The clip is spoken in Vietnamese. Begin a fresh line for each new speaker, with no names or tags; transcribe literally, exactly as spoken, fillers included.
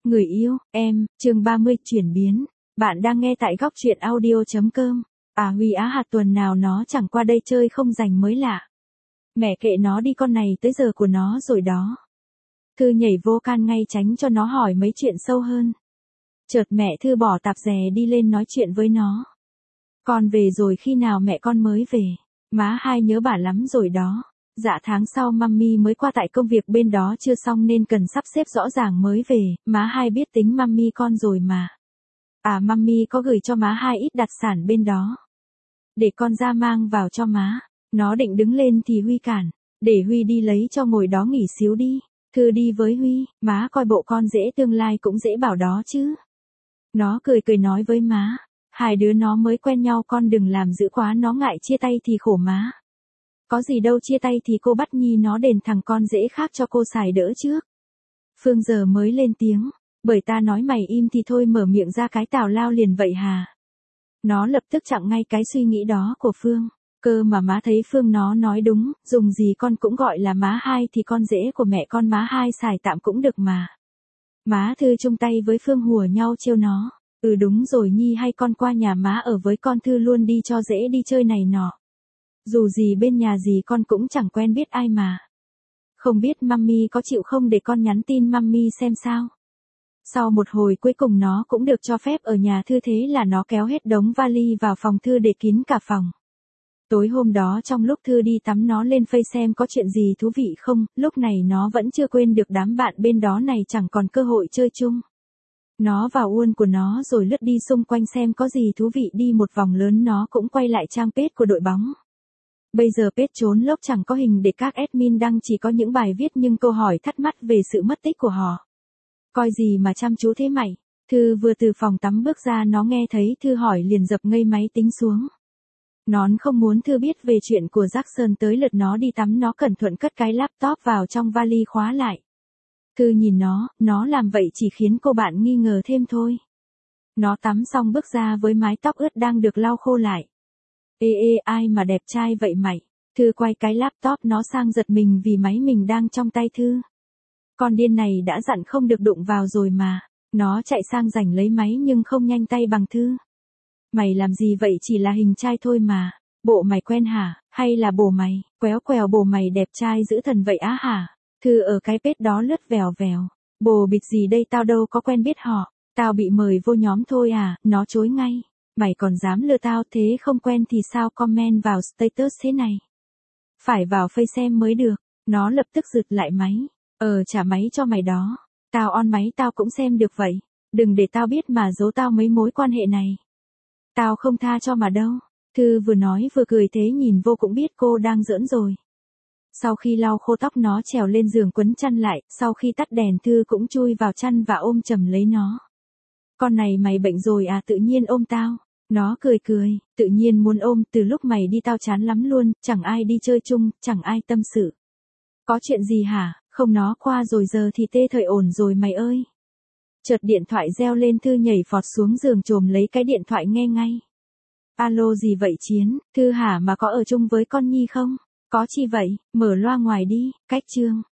Người yêu, em, chương ba mươi chuyển biến. Bạn đang nghe tại góc truyện audio.com. À Huy Á hạt tuần nào nó chẳng qua đây chơi không dành mới lạ. Mẹ kệ nó đi, con này tới giờ của nó rồi đó. Thư nhảy vô can ngay tránh cho nó hỏi mấy chuyện sâu hơn. Chợt mẹ Thư bỏ tạp dè đi lên nói chuyện với nó. Con về rồi, khi nào mẹ con mới về? Má hai nhớ bà lắm rồi đó. Dạ tháng sau mummy mới qua, tại công việc bên đó chưa xong nên cần sắp xếp rõ ràng mới về, má hai biết tính mummy con rồi mà. À mummy có gửi cho má hai ít đặc sản bên đó. Để con ra mang vào cho má. Nó định đứng lên thì Huy cản. Để Huy đi lấy cho, ngồi đó nghỉ xíu đi. Thư đi với Huy, má coi bộ con dễ, tương lai cũng dễ bảo đó chứ. Nó cười cười nói với má. Hai đứa nó mới quen nhau, con đừng làm dữ quá, nó ngại chia tay thì khổ má. Có gì đâu, chia tay thì cô bắt Nhi nó đền thằng con dễ khác cho cô xài đỡ trước. Phương giờ mới lên tiếng. Bởi ta nói mày im thì thôi, mở miệng ra cái tào lao liền vậy hà. Nó lập tức chặn ngay cái suy nghĩ đó của Phương. Cơ mà má thấy Phương nó nói đúng, dùng gì con cũng gọi là má hai thì con dễ của mẹ con má hai xài tạm cũng được mà. Má Thư chung tay với Phương hùa nhau trêu nó. Ừ đúng rồi Nhi, hay con qua nhà má ở với con Thư luôn đi cho dễ đi chơi này nọ. Dù gì bên nhà gì con cũng chẳng quen biết ai mà. Không biết mummy có chịu không, để con nhắn tin mummy xem sao. Sau một hồi cuối cùng nó cũng được cho phép ở nhà Thư, thế là nó kéo hết đống vali vào phòng Thư để kín cả phòng. Tối hôm đó trong lúc Thư đi tắm nó lên Face xem có chuyện gì thú vị không, lúc này nó vẫn chưa quên được đám bạn bên đó này, chẳng còn cơ hội chơi chung. Nó vào uôn của nó rồi lướt đi xung quanh xem có gì thú vị, đi một vòng lớn nó cũng quay lại trang page của đội bóng. Bây giờ page trốn lốc chẳng có hình để các admin đăng, chỉ có những bài viết nhưng câu hỏi thắc mắc về sự mất tích của họ. Coi gì mà chăm chú thế mày? Thư vừa từ phòng tắm bước ra, nó nghe thấy Thư hỏi liền dập ngây máy tính xuống. Nón không muốn Thư biết về chuyện của Jackson, tới lượt nó đi tắm nó cẩn thận cất cái laptop vào trong vali khóa lại. Thư nhìn nó, nó làm vậy chỉ khiến cô bạn nghi ngờ thêm thôi. Nó tắm xong bước ra với mái tóc ướt đang được lau khô lại. Ê ê, ai mà đẹp trai vậy mày? Thư quay cái laptop nó sang giật mình vì máy mình đang trong tay Thư. Con điên này đã dặn không được đụng vào rồi mà. Nó chạy sang giành lấy máy nhưng không nhanh tay bằng Thư. Mày làm gì vậy, chỉ là hình trai thôi mà. Bộ mày quen hả, hay là bồ mày? Quéo quèo, bồ mày đẹp trai dữ thần vậy á hả? Thư ở cái page đó lướt vèo vèo. Bồ bịt gì đây, tao đâu có quen biết họ. Tao bị mời vô nhóm thôi à, nó chối ngay. Mày còn dám lừa tao, thế không quen thì sao comment vào status thế này? Phải vào Face xem mới được. Nó lập tức giật lại máy. Ờ trả máy cho mày đó. Tao on máy tao cũng xem được vậy. Đừng để tao biết mà giấu tao mấy mối quan hệ này. Tao không tha cho mà đâu. Thư vừa nói vừa cười, thế nhìn vô cũng biết cô đang giỡn rồi. Sau khi lau khô tóc nó trèo lên giường quấn chăn lại, sau khi tắt đèn Thư cũng chui vào chăn và ôm chầm lấy nó. Con này mày bệnh rồi à, tự nhiên ôm tao. Nó cười cười, tự nhiên muốn ôm, từ lúc mày đi tao chán lắm luôn, chẳng ai đi chơi chung, chẳng ai tâm sự. Có chuyện gì hả, không nó qua rồi, giờ thì tê thời ổn rồi mày ơi. Chợt điện thoại reo lên, Thư nhảy phọt xuống giường chồm lấy cái điện thoại nghe ngay. Alo gì vậy Chiến? Thư hả, mà có ở chung với con Nhi không? Có chi vậy, mở loa ngoài đi, cách chương.